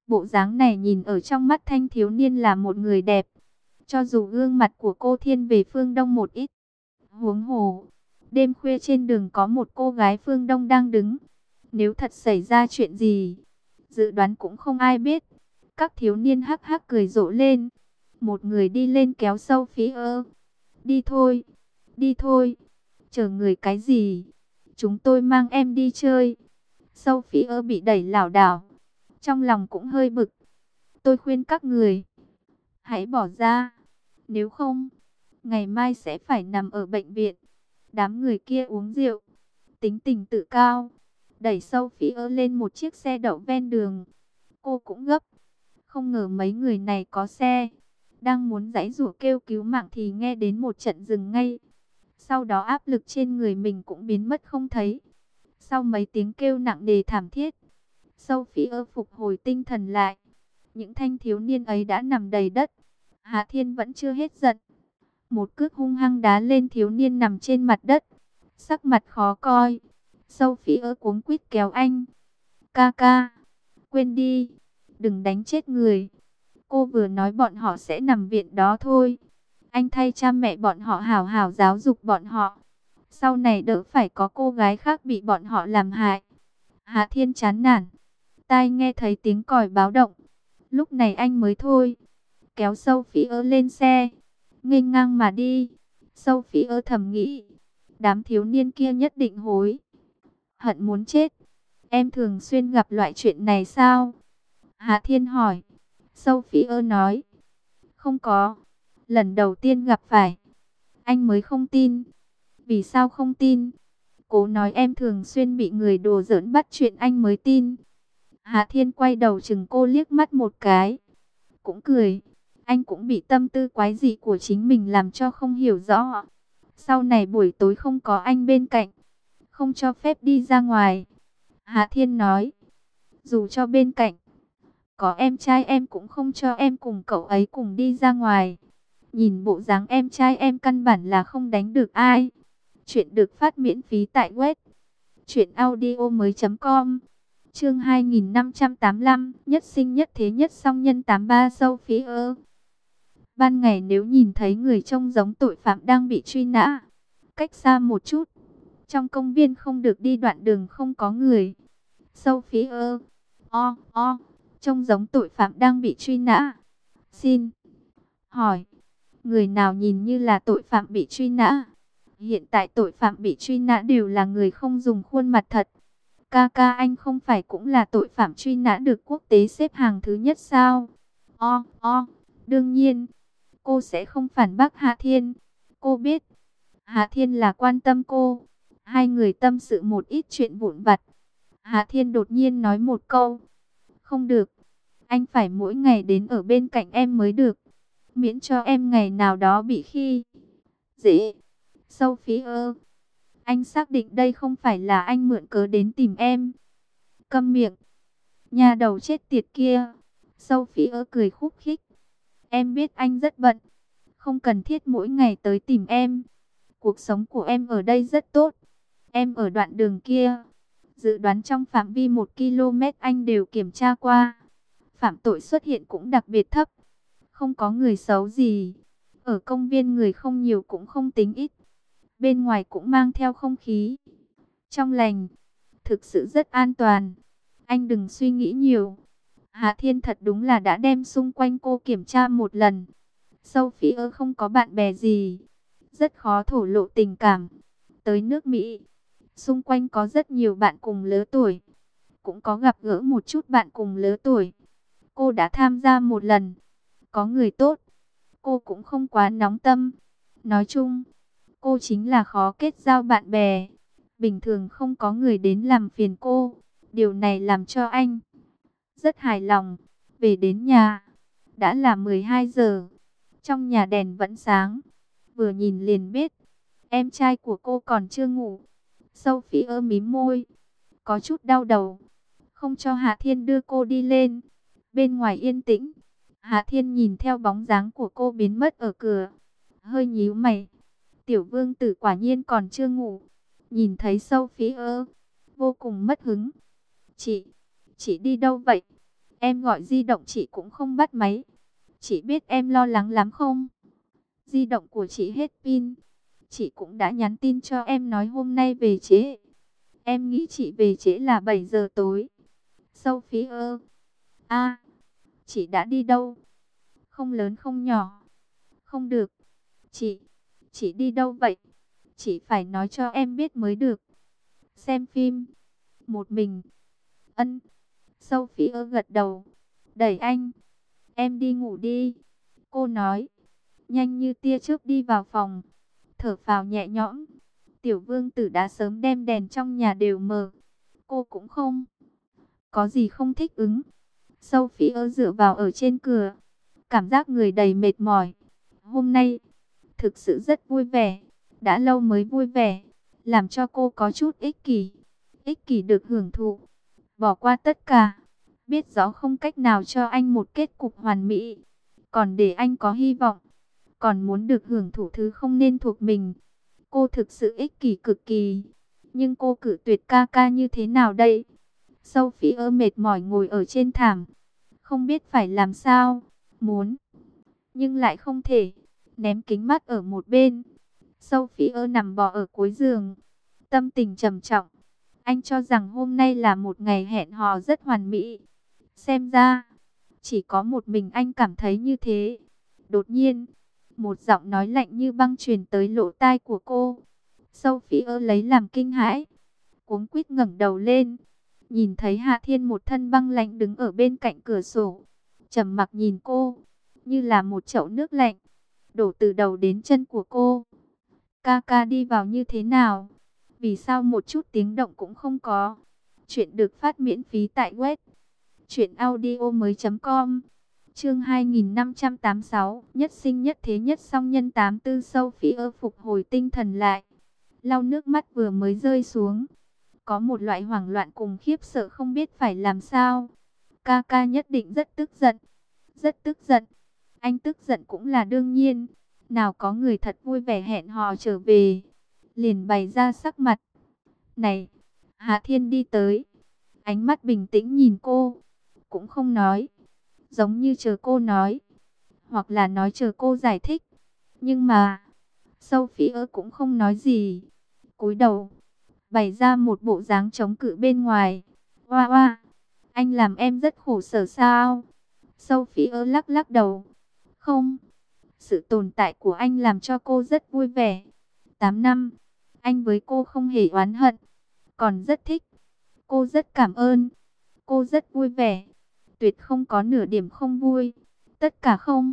Bộ dáng này nhìn ở trong mắt thanh thiếu niên là một người đẹp. Cho dù gương mặt của cô thiên về phương Đông một ít. Huống hồ, đêm khuya trên đường có một cô gái phương Đông đang đứng. Nếu thật xảy ra chuyện gì, dự đoán cũng không ai biết. Các thiếu niên hắc hắc cười rộ lên. Một người đi lên kéo Sophie. Đi thôi, đi thôi. Chờ người cái gì? Chúng tôi mang em đi chơi. Sophie bị đẩy lảo đảo. Trong lòng cũng hơi bực. Tôi khuyên các người, hãy bỏ ra. Nếu không, ngày mai sẽ phải nằm ở bệnh viện. Đám người kia uống rượu, tính tình tự cao. Đẩy Sophie lên một chiếc xe đậu ven đường. Cô cũng gấp. Không ngờ mấy người này có xe. Đang muốn giãy giụa kêu cứu mạng thì nghe đến một trận dừng ngay. Sau đó áp lực trên người mình cũng biến mất không thấy. Sau mấy tiếng kêu nặng nề thảm thiết, Sophie phục hồi tinh thần lại. Những thanh thiếu niên ấy đã nằm đầy đất. Hạ Thiên vẫn chưa hết giận. Một cước hung hăng đá lên thiếu niên nằm trên mặt đất. Sắc mặt khó coi. Sophie cuống quýt kéo anh. Ca ca, quên đi. Đừng đánh chết người. Cô vừa nói bọn họ sẽ nằm viện đó thôi. Anh thay cha mẹ bọn họ hảo hảo giáo dục bọn họ. Sau này đỡ phải có cô gái khác bị bọn họ làm hại. Hạ Thiên chán nản. Tai nghe thấy tiếng còi báo động. Lúc này anh mới thôi. Kéo Sophie lên xe. Nghênh ngang mà đi. Sophie thầm nghĩ. Đám thiếu niên kia nhất định hối hận muốn chết. Em thường xuyên gặp loại chuyện này sao? Hạ Thiên hỏi. Sophie nói. Không có. Lần đầu tiên gặp phải. Anh mới không tin. Vì sao không tin? Cố nói em thường xuyên bị người đùa giỡn bắt chuyện anh mới tin. Hạ Thiên quay đầu chừng cô liếc mắt một cái. Cũng cười. Anh cũng bị tâm tư quái dị của chính mình làm cho không hiểu rõ. Sau này buổi tối không có anh bên cạnh, không cho phép đi ra ngoài. Hạ Thiên nói. Dù cho bên cạnh có em trai em cũng không cho em cùng cậu ấy cùng đi ra ngoài. Nhìn bộ dáng em trai em căn bản là không đánh được ai. Chuyện được phát miễn phí tại web truyệnaudiomoi.com. Chương 2585, nhất sinh nhất thế nhất song nhân 83 Sophie. Ban ngày nếu nhìn thấy người trông giống tội phạm đang bị truy nã, cách xa một chút. Trong công viên không được đi đoạn đường không có người. Sophie trông giống tội phạm đang bị truy nã. Xin hỏi, người nào nhìn như là tội phạm bị truy nã? Hiện tại tội phạm bị truy nã đều là người không dùng khuôn mặt thật. Ca ca anh không phải cũng là tội phạm truy nã được quốc tế xếp hàng thứ nhất sao? Đương nhiên, cô sẽ không phản bác Hạ Thiên. Cô biết, Hạ Thiên là quan tâm cô. Hai người tâm sự một ít chuyện vụn vặt. Hạ Thiên đột nhiên nói một câu. Không được, anh phải mỗi ngày đến ở bên cạnh em mới được. Miễn cho em ngày nào đó bị khi dễ. Sophie, anh xác định đây không phải là anh mượn cớ đến tìm em. Câm miệng, nhà đầu chết tiệt kia. Sophie cười khúc khích. Em biết anh rất bận, không cần thiết mỗi ngày tới tìm em. Cuộc sống của em ở đây rất tốt. Em ở đoạn đường kia. Dự đoán trong phạm vi 1 km anh đều kiểm tra qua. Phạm tội xuất hiện cũng đặc biệt thấp. Không có người xấu gì. Ở công viên người không nhiều cũng không tính ít. Bên ngoài cũng mang theo không khí trong lành. Thực sự rất an toàn. Anh đừng suy nghĩ nhiều. Hạ Thiên thật đúng là đã đem xung quanh cô kiểm tra một lần. Sophie không có bạn bè gì, rất khó thổ lộ tình cảm. Tới nước Mỹ, xung quanh có rất nhiều bạn cùng lứa tuổi. Cũng có gặp gỡ một chút bạn cùng lứa tuổi. Cô đã tham gia một lần. Có người tốt, cô cũng không quá nóng tâm. Nói chung, cô chính là khó kết giao bạn bè. Bình thường không có người đến làm phiền cô. Điều này làm cho anh rất hài lòng. Về đến nhà, đã là 12 giờ. Trong nhà đèn vẫn sáng. Vừa nhìn liền biết, em trai của cô còn chưa ngủ. Sophie mím môi, có chút đau đầu. Không cho Hạ Thiên đưa cô đi lên. Bên ngoài yên tĩnh. Hạ Thiên nhìn theo bóng dáng của cô biến mất ở cửa, hơi nhíu mày. Tiểu vương tử quả nhiên còn chưa ngủ. Nhìn thấy Sophie vô cùng mất hứng. Chị đi đâu vậy? Em gọi di động chị cũng không bắt máy. Chị biết em lo lắng lắm không? Di động của chị hết pin. Chị cũng đã nhắn tin cho em nói hôm nay về trễ. Em nghĩ chị về trễ là 7 giờ tối. Sophie ơ. À, chị đã đi đâu? Không lớn không nhỏ. Không được. Chị đi đâu vậy? Chị phải nói cho em biết mới được. Xem phim. Một mình. Ân. Sophie ơ gật đầu. Đẩy anh. Em đi ngủ đi. Cô nói. Nhanh như tia chớp đi vào phòng. Thở phào nhẹ nhõm. Tiểu vương tử đã sớm đem đèn trong nhà đều mở. Cô cũng không có gì không thích ứng. Sophie dựa vào ở trên cửa. Cảm giác người đầy mệt mỏi. Hôm nay, thực sự rất vui vẻ. Đã lâu mới vui vẻ. Làm cho cô có chút ích kỷ. Ích kỷ được hưởng thụ. Bỏ qua tất cả. Biết rõ không cách nào cho anh một kết cục hoàn mỹ. Còn để anh có hy vọng. Còn muốn được hưởng thụ thứ không nên thuộc mình. Cô thực sự ích kỷ cực kỳ. Nhưng cô cự tuyệt ca ca như thế nào đây? Sophie mệt mỏi ngồi ở trên thảm. Không biết phải làm sao. Muốn. Nhưng lại không thể. Ném kính mắt ở một bên. Sophie nằm bò ở cuối giường. Tâm tình trầm trọng. Anh cho rằng hôm nay là một ngày hẹn hò rất hoàn mỹ. Xem ra. Chỉ có một mình anh cảm thấy như thế. Đột nhiên. Một giọng nói lạnh như băng truyền tới lỗ tai của cô. Sophie lấy làm kinh hãi. Cuống quýt ngẩng đầu lên. Nhìn thấy Hạ Thiên một thân băng lạnh đứng ở bên cạnh cửa sổ. Trầm mặc nhìn cô. Như là một chậu nước lạnh. Đổ từ đầu đến chân của cô. Ca ca đi vào như thế nào? Vì sao một chút tiếng động cũng không có? Chuyện được phát miễn phí tại web. truyệnaudiomoi.com. Chương 2586, nhất sinh nhất thế nhất song nhân 84. Sophie phục hồi tinh thần lại, lau nước mắt vừa mới rơi xuống, có một loại hoảng loạn cùng khiếp sợ không biết phải làm sao. Ca ca nhất định rất tức giận, rất tức giận. Anh tức giận cũng là đương nhiên, nào có người thật vui vẻ hẹn hò trở về, liền bày ra sắc mặt. Này, Hạ Thiên đi tới, ánh mắt bình tĩnh nhìn cô, cũng không nói. Giống như chờ cô nói, hoặc là nói chờ cô giải thích. Nhưng mà, Sophie cũng không nói gì. Cúi đầu, bày ra một bộ dáng chống cự bên ngoài. Oa oa, anh làm em rất khổ sở sao? Sophie lắc lắc đầu. Không, sự tồn tại của anh làm cho cô rất vui vẻ. 8 năm, anh với cô không hề oán hận, còn rất thích. Cô rất cảm ơn, cô rất vui vẻ. Tuyệt không có nửa điểm không vui. Tất cả không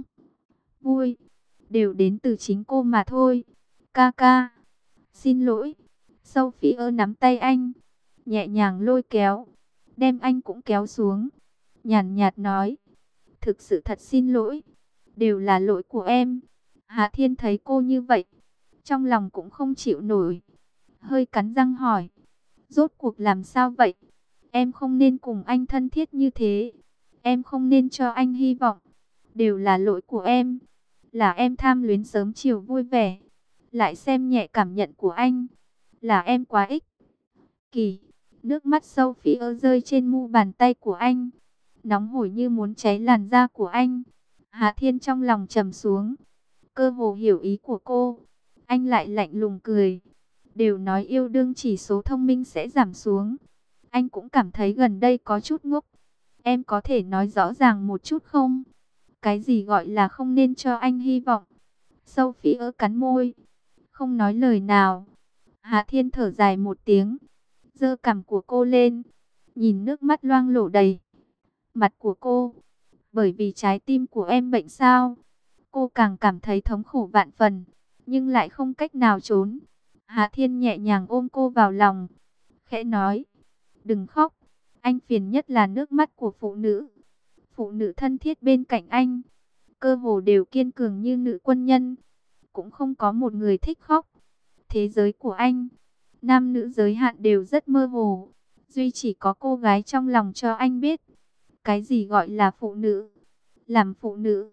vui đều đến từ chính cô mà thôi. Ca ca, xin lỗi. Sophie nắm tay anh, nhẹ nhàng lôi kéo, đem anh cũng kéo xuống. Nhàn nhạt nói, thực sự thật xin lỗi. Đều là lỗi của em. Hạ Thiên thấy cô như vậy, trong lòng cũng không chịu nổi. Hơi cắn răng hỏi, rốt cuộc làm sao vậy? Em không nên cùng anh thân thiết như thế. Em không nên cho anh hy vọng. Đều là lỗi của em. Là em tham luyến sớm chiều vui vẻ, lại xem nhẹ cảm nhận của anh. Là em quá ích kỷ. Nước mắt Sophie rơi trên mu bàn tay của anh, nóng hổi như muốn cháy làn da của anh. Hạ Thiên trong lòng trầm xuống, cơ hồ hiểu ý của cô. Anh lại lạnh lùng cười. Đều nói yêu đương chỉ số thông minh sẽ giảm xuống. Anh cũng cảm thấy gần đây có chút ngốc. Em có thể nói rõ ràng một chút không? Cái gì gọi là không nên cho anh hy vọng? Sophie cắn môi, không nói lời nào. Hạ Thiên thở dài một tiếng, giơ cằm của cô lên, nhìn nước mắt loang lổ đầy mặt của cô. Bởi vì trái tim của em bệnh sao? Cô càng cảm thấy thống khổ vạn phần, nhưng lại không cách nào trốn. Hạ Thiên nhẹ nhàng ôm cô vào lòng, khẽ nói, đừng khóc. Anh phiền nhất là nước mắt của phụ nữ. Phụ nữ thân thiết bên cạnh anh, cơ hồ đều kiên cường như nữ quân nhân. Cũng không có một người thích khóc. Thế giới của anh, nam nữ giới hạn đều rất mơ hồ. Duy chỉ có cô gái trong lòng cho anh biết cái gì gọi là phụ nữ. Làm phụ nữ,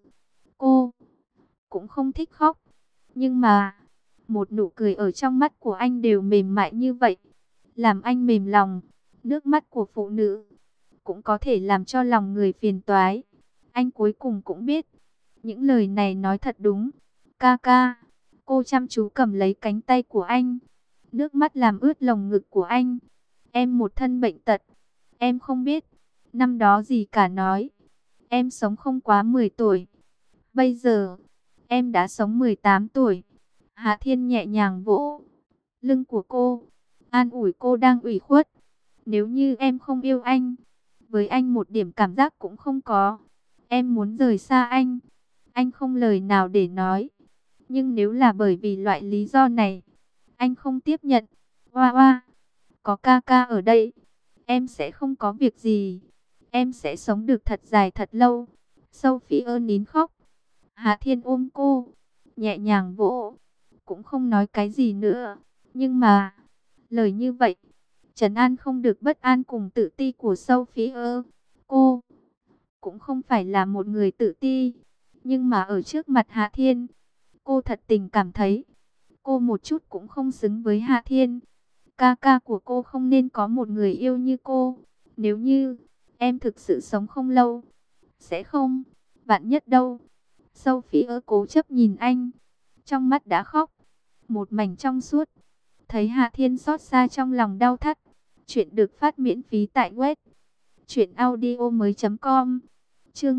cô cũng không thích khóc. Nhưng mà, một nụ cười ở trong mắt của anh đều mềm mại như vậy, làm anh mềm lòng. Nước mắt của phụ nữ cũng có thể làm cho lòng người phiền toái. Anh cuối cùng cũng biết, những lời này nói thật đúng. Ca ca, cô chăm chú cầm lấy cánh tay của anh, nước mắt làm ướt lồng ngực của anh. Em một thân bệnh tật, em không biết, năm đó gì cả nói. Em sống không quá 10 tuổi, bây giờ, em đã sống 18 tuổi. Hạ Thiên nhẹ nhàng vỗ lưng của cô, an ủi cô đang ủy khuất. Nếu như em không yêu anh, với anh một điểm cảm giác cũng không có, em muốn rời xa anh không lời nào để nói. Nhưng nếu là bởi vì loại lý do này, anh không tiếp nhận. Hoa hoa, có ca ca ở đây, em sẽ không có việc gì. Em sẽ sống được thật dài thật lâu. Sophie nín khóc. Hạ Thiên ôm cô, nhẹ nhàng vỗ, cũng không nói cái gì nữa. Nhưng mà, lời như vậy, trấn an không được bất an cùng tự ti của Sophie. Cô cũng không phải là một người tự ti, nhưng mà ở trước mặt Hạ Thiên, cô thật tình cảm thấy, cô một chút cũng không xứng với Hạ Thiên. Ca ca của cô không nên có một người yêu như cô. Nếu như em thực sự sống không lâu, sẽ không, vạn nhất đâu. Sophie cố chấp nhìn anh, trong mắt đã khóc, một mảnh trong suốt. Thấy Hạ Thiên xót xa trong lòng đau thắt. Chuyện được phát miễn phí tại web truyệnaudiomoi.com. Chương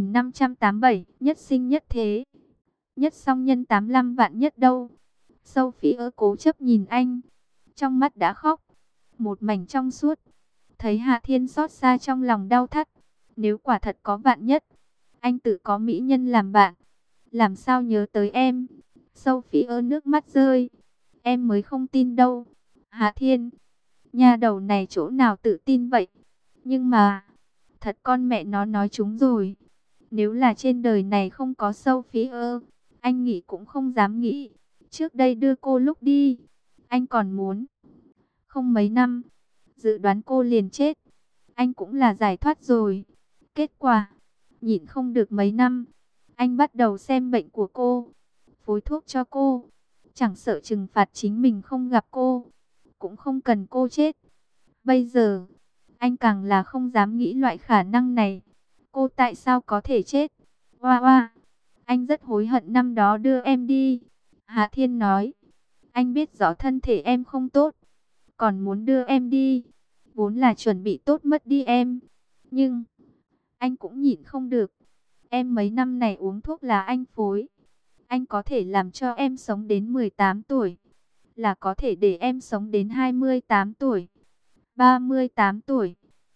2587, nhất sinh nhất thế. Nhất song nhân 85 vạn nhất đâu. Sophie cố chấp nhìn anh, trong mắt đã khóc, một mảnh trong suốt. Thấy Hạ Thiên xót xa trong lòng đau thắt. Nếu quả thật có vạn nhất, anh tự có mỹ nhân làm bạn, làm sao nhớ tới em. Sophie nước mắt rơi. Em mới không tin đâu. Hạ Thiên, nhà đầu này chỗ nào tự tin vậy. Nhưng mà, thật con mẹ nó nói trúng rồi. Nếu là trên đời này không có Sophie, anh nghĩ cũng không dám nghĩ. Trước đây đưa cô lúc đi, anh còn muốn. Không mấy năm, dự đoán cô liền chết, anh cũng là giải thoát rồi. Kết quả, nhịn không được mấy năm, anh bắt đầu xem bệnh của cô, phối thuốc cho cô. Chẳng sợ trừng phạt chính mình không gặp cô, cũng không cần cô chết. Bây giờ, anh càng là không dám nghĩ loại khả năng này. Cô tại sao có thể chết? Hoa hoa, anh rất hối hận năm đó đưa em đi. Hạ Thiên nói, anh biết rõ thân thể em không tốt, còn muốn đưa em đi, vốn là chuẩn bị tốt mất đi em. Nhưng, anh cũng nhịn không được. Em mấy năm này uống thuốc là anh phối. Anh có thể làm cho em sống đến 18 tuổi. Là có thể để em sống đến 28 tuổi, 38 tuổi,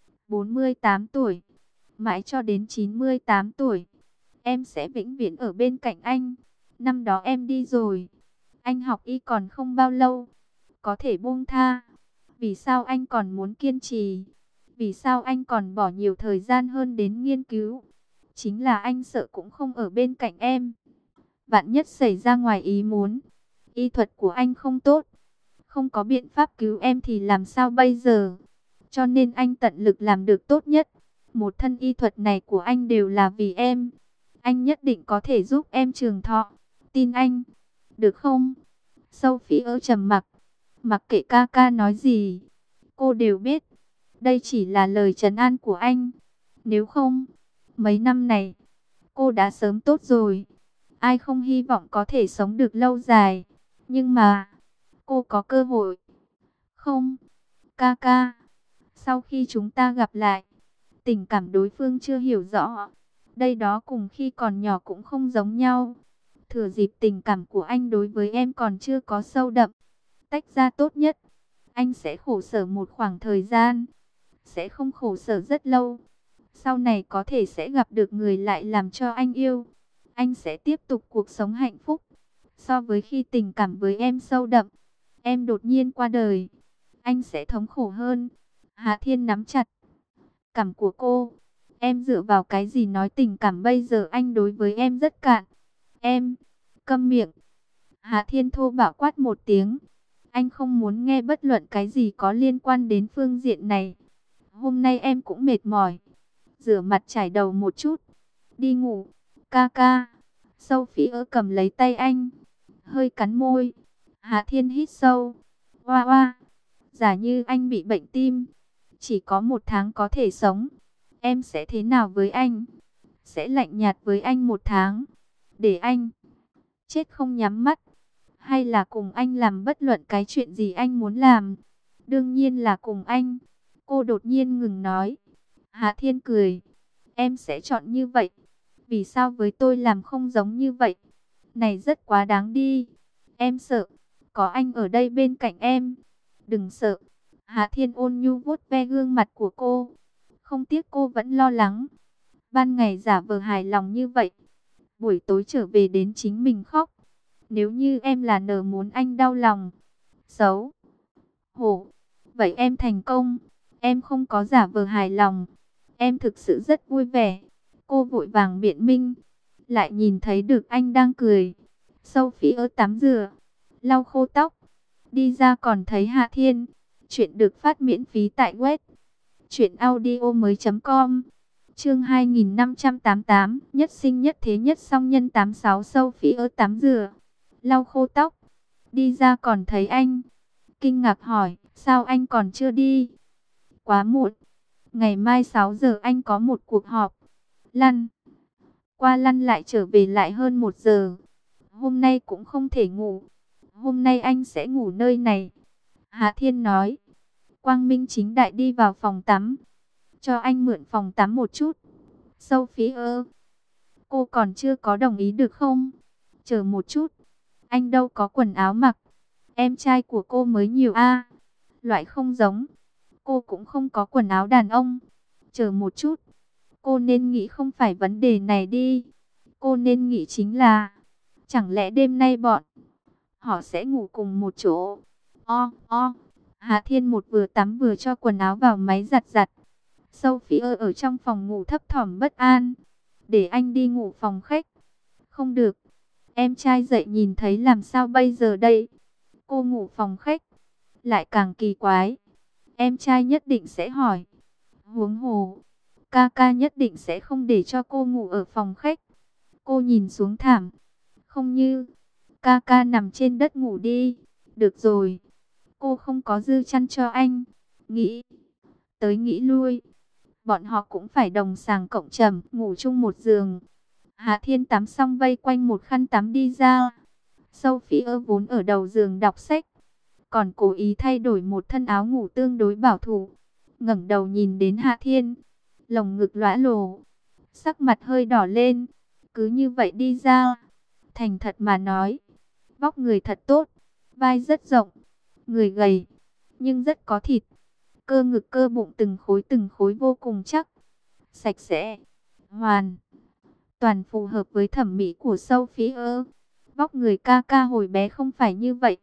48 tuổi, mãi cho đến 98 tuổi. Em sẽ vĩnh viễn ở bên cạnh anh. Năm đó em đi rồi, anh học y còn không bao lâu, có thể buông tha. Vì sao anh còn muốn kiên trì? Vì sao anh còn bỏ nhiều thời gian hơn đến nghiên cứu? Chính là anh sợ cũng không ở bên cạnh em. Vạn nhất xảy ra ngoài ý muốn, y thuật của anh không tốt, không có biện pháp cứu em thì làm sao bây giờ? Cho nên anh tận lực làm được tốt nhất. Một thân y thuật này của anh đều là vì em. Anh nhất định có thể giúp em trường thọ. Tin anh, được không? Sophie trầm mặc, mặc kệ ca ca nói gì, cô đều biết, đây chỉ là lời trấn an của anh. Nếu không, mấy năm này, cô đã sớm tốt rồi. Ai không hy vọng có thể sống được lâu dài. Nhưng mà, cô có cơ hội. Không, ca ca, sau khi chúng ta gặp lại, tình cảm đối phương chưa hiểu rõ. Đây đó cùng khi còn nhỏ cũng không giống nhau. Thừa dịp tình cảm của anh đối với em còn chưa có sâu đậm, tách ra tốt nhất. Anh sẽ khổ sở một khoảng thời gian, sẽ không khổ sở rất lâu. Sau này có thể sẽ gặp được người lại làm cho anh yêu. Anh sẽ tiếp tục cuộc sống hạnh phúc. So với khi tình cảm với em sâu đậm, em đột nhiên qua đời, anh sẽ thống khổ hơn. Hạ Thiên nắm chặt cằm của cô. Em dựa vào cái gì nói tình cảm bây giờ anh đối với em rất cạn? Em, câm miệng. Hạ Thiên thô bạo quát một tiếng. Anh không muốn nghe bất luận cái gì có liên quan đến phương diện này. Hôm nay em cũng mệt mỏi, rửa mặt chải đầu một chút, đi ngủ. Ca ca. Sophie cầm lấy tay anh, hơi cắn môi. Hạ Thiên hít sâu. Hoa hoa, giả như anh bị bệnh tim, chỉ có 1 tháng có thể sống. Em sẽ thế nào với anh? Sẽ lạnh nhạt với anh 1 tháng, để anh chết không nhắm mắt, hay là cùng anh làm bất luận cái chuyện gì anh muốn làm? Đương nhiên là cùng anh. Cô đột nhiên ngừng nói. Hạ Thiên cười. Em sẽ chọn như vậy. Vì sao với tôi làm không giống như vậy? Này rất quá đáng đi. Em sợ. Có anh ở đây bên cạnh em. Đừng sợ. Hạ Thiên ôn nhu vuốt ve gương mặt của cô. Không tiếc cô vẫn lo lắng. Ban ngày giả vờ hài lòng như vậy, buổi tối trở về đến chính mình khóc. Nếu như em là nở muốn anh đau lòng. Xấu hổ. Vậy em thành công. Em không có giả vờ hài lòng. Em thực sự rất vui vẻ. Cô vội vàng biện minh. Lại nhìn thấy được anh đang cười. Sophie tắm rửa, lau khô tóc. Đi ra còn thấy Hạ Thiên. Chuyện được phát miễn phí tại web truyệnaudiomoi.com. Chương 2588, nhất sinh nhất thế nhất song nhân 86. Sophie tắm rửa, lau khô tóc. Đi ra còn thấy anh. Kinh ngạc hỏi, sao anh còn chưa đi? Quá muộn. Ngày mai 6 giờ anh có một cuộc họp. Lăn qua lăn lại trở về lại hơn 1 giờ. Hôm nay cũng không thể ngủ. Hôm nay anh sẽ ngủ nơi này. Hạ Thiên nói. Quang minh chính đại đi vào phòng tắm. Cho anh mượn phòng tắm một chút. Sophie cô còn chưa có đồng ý được không? Chờ một chút. Anh đâu có quần áo mặc. Em trai của cô mới nhiều a. Loại không giống. Cô cũng không có quần áo đàn ông. Chờ một chút. Cô nên nghĩ không phải vấn đề này đi. Cô nên nghĩ chính là, chẳng lẽ đêm nay bọn họ sẽ ngủ cùng một chỗ? Hạ Thiên một vừa tắm vừa cho quần áo vào máy giặt giặt. Sophie ở trong phòng ngủ thấp thỏm bất an. Để anh đi ngủ phòng khách. Không được. Em trai dậy nhìn thấy làm sao bây giờ đây? Cô ngủ phòng khách lại càng kỳ quái. Em trai nhất định sẽ hỏi. Huống hồ, ca ca nhất định sẽ không để cho cô ngủ ở phòng khách. Cô nhìn xuống thảm. Không như, ca ca nằm trên đất ngủ đi. Được rồi. Cô không có dư chăn cho anh. Nghĩ tới nghĩ lui. Bọn họ cũng phải đồng sàng cộng trầm, ngủ chung một giường. Hạ Thiên tắm xong vây quanh một khăn tắm đi ra. Sophie vốn ở đầu giường đọc sách, còn cố ý thay đổi một thân áo ngủ tương đối bảo thủ. Ngẩng đầu nhìn đến Hạ Thiên, lồng ngực lõa lồ, sắc mặt hơi đỏ lên. Cứ như vậy đi ra. Thành thật mà nói, vóc người thật tốt, vai rất rộng, người gầy, nhưng rất có thịt. Cơ ngực cơ bụng từng khối vô cùng chắc, sạch sẽ, hoàn toàn phù hợp với thẩm mỹ của Sophie. Vóc người ca ca hồi bé không phải như vậy.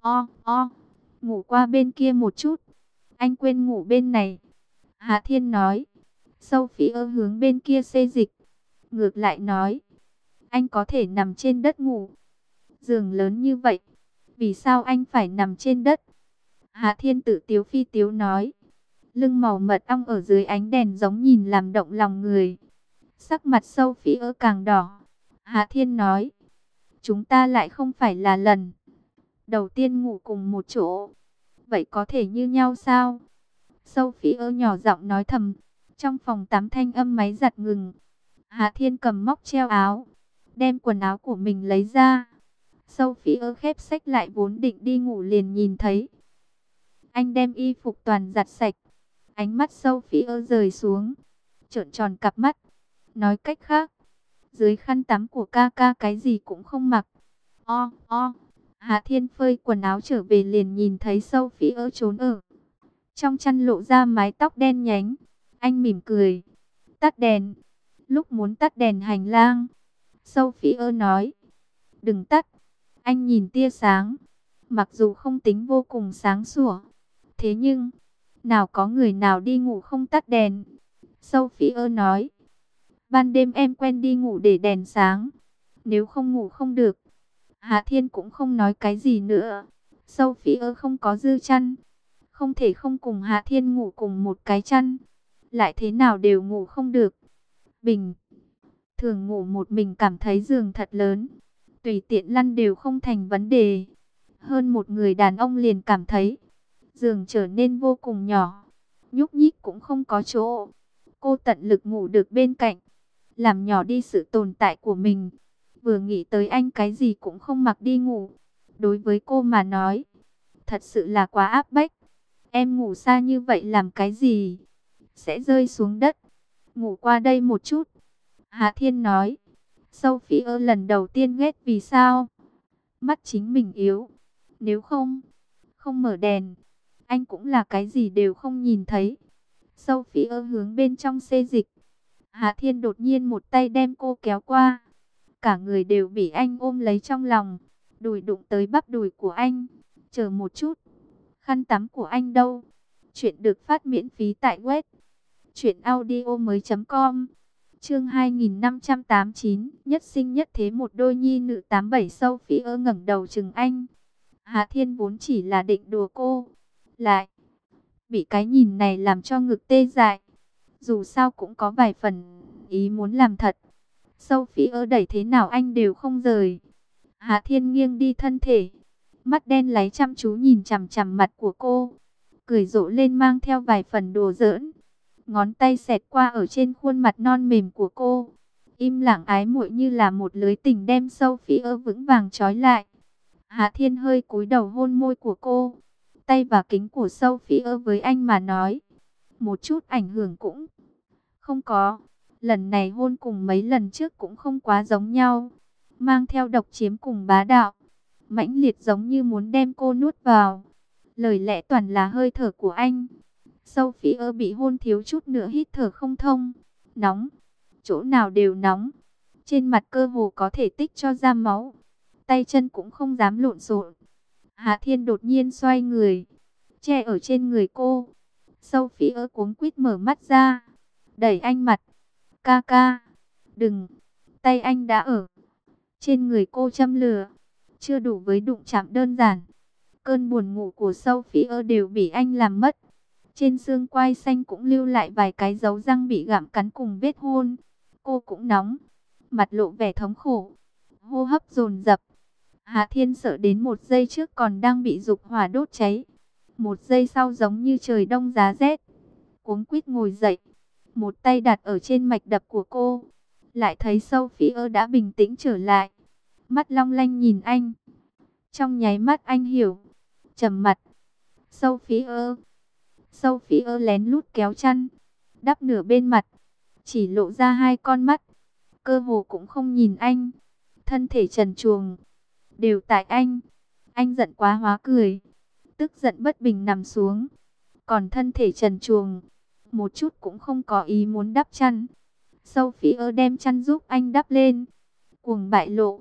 Ngủ qua bên kia một chút. Anh quên ngủ bên này. Hạ Thiên nói. Sophie hướng bên kia xê dịch. Ngược lại nói. Anh có thể nằm trên đất ngủ. Giường lớn như vậy. Vì sao anh phải nằm trên đất? Hạ Thiên tự tiếu phi tiếu nói. Lưng màu mật ong ở dưới ánh đèn giống nhìn làm động lòng người. Sắc mặt Sophie càng đỏ. Hạ Thiên nói. Chúng ta lại không phải là lần đầu tiên ngủ cùng một chỗ. Vậy có thể như nhau sao? Sophie nhỏ giọng nói thầm. Trong phòng tắm thanh âm máy giặt ngừng. Hạ Thiên cầm móc treo áo, đem quần áo của mình lấy ra. Sophie khép sách lại vốn định đi ngủ liền nhìn thấy anh đem y phục toàn giặt sạch. Ánh mắt Sophie rời xuống, trợn tròn cặp mắt. Nói cách khác, dưới khăn tắm của ca ca cái gì cũng không mặc. Hạ Thiên phơi quần áo trở về liền nhìn thấy Sophie trốn ở trong chăn lộ ra mái tóc đen nhánh. Anh mỉm cười. Tắt đèn. Lúc muốn tắt đèn hành lang, Sophie nói. Đừng tắt. Anh nhìn tia sáng. Mặc dù không tính vô cùng sáng sủa, thế nhưng nào có người nào đi ngủ không tắt đèn. Sophie nói. Ban đêm em quen đi ngủ để đèn sáng. Nếu không ngủ không được. Hạ Thiên cũng không nói cái gì nữa. Sophie không có dư chăn, không thể không cùng Hạ Thiên ngủ cùng một cái chăn. Lại thế nào đều ngủ không được. Bình thường ngủ một mình cảm thấy giường thật lớn, tùy tiện lăn đều không thành vấn đề. Hơn một người đàn ông liền cảm thấy giường trở nên vô cùng nhỏ. nhúc nhích cũng không có chỗ. Cô tận lực ngủ được bên cạnh, làm nhỏ đi sự tồn tại của mình. Vừa nghĩ tới anh cái gì cũng không mặc đi ngủ. Đối với cô mà nói, thật sự là quá áp bách. Em ngủ xa như vậy làm cái gì? Sẽ rơi xuống đất. Ngủ qua đây một chút. Hà Thiên nói. Sophie lần đầu tiên ghét vì sao? Mắt chính mình yếu. Nếu không mở đèn, anh cũng là cái gì đều không nhìn thấy. Sophie hướng bên trong xê dịch. Hà Thiên đột nhiên một tay đem cô kéo qua. Cả người đều bị anh ôm lấy trong lòng. Đùi đụng tới bắp đùi của anh. Chờ một chút. Khăn tắm của anh đâu? Chuyện được phát miễn phí tại web truyệnaudiomoi.com. Chương 2589, nhất sinh nhất thế một đôi nhi nữ 87. Sophie ngẩng đầu chừng anh. Hà Thiên vốn chỉ là định đùa cô, lại bị cái nhìn này làm cho ngực tê dại. Dù sao cũng có vài phần ý muốn làm thật. Sophie đẩy thế nào anh đều không rời. Hà Thiên nghiêng đi thân thể, mắt đen láy chăm chú nhìn chằm chằm mặt của cô, cười rộ lên mang theo vài phần đùa giỡn. Ngón tay xẹt qua ở trên khuôn mặt non mềm của cô, im lặng ái muội như là một lưới tình đem Sophie vững vàng trói lại. Hà Thiên hơi cúi đầu hôn môi của cô, tay và kính của Sophie với anh mà nói, một chút ảnh hưởng cũng không có. Lần này hôn cùng mấy lần trước cũng không quá giống nhau, mang theo độc chiếm cùng bá đạo, mãnh liệt giống như muốn đem cô nuốt vào. Lời lẽ toàn là hơi thở của anh. Sophie bị hôn thiếu chút nữa hít thở không thông. Nóng, chỗ nào đều nóng. Trên mặt cơ hồ có thể tích cho ra máu. Tay chân cũng không dám lộn xộn. Hà Thiên đột nhiên xoay người, che ở trên người cô. Sophie cuống quýt mở mắt ra, đẩy anh mặt. Ca ca, đừng. Tay anh đã ở trên người cô châm lửa. Chưa đủ với đụng chạm đơn giản, cơn buồn ngủ của Sophie đều bị anh làm mất. Trên xương quai xanh cũng lưu lại vài cái dấu răng bị gặm cắn cùng vết hôn. Cô cũng nóng, mặt lộ vẻ thống khổ, hô hấp dồn dập. Hà Thiên sợ đến một giây trước còn đang bị dục hỏa đốt cháy, một giây sau giống như trời đông giá rét, cuống quýt ngồi dậy, một tay đặt ở trên mạch đập của cô. Lại thấy Sophie đã bình tĩnh trở lại, mắt long lanh nhìn anh. Trong nháy mắt anh hiểu, trầm mặt. Sophie lén lút kéo chăn, đắp nửa bên mặt, chỉ lộ ra hai con mắt, cơ hồ cũng không nhìn anh. Thân thể trần truồng, đều tại anh. Anh giận quá hóa cười, tức giận bất bình nằm xuống. Còn thân thể trần truồng, một chút cũng không có ý muốn đắp chăn. Sophie đem chăn giúp anh đắp lên, cuồng bại lộ.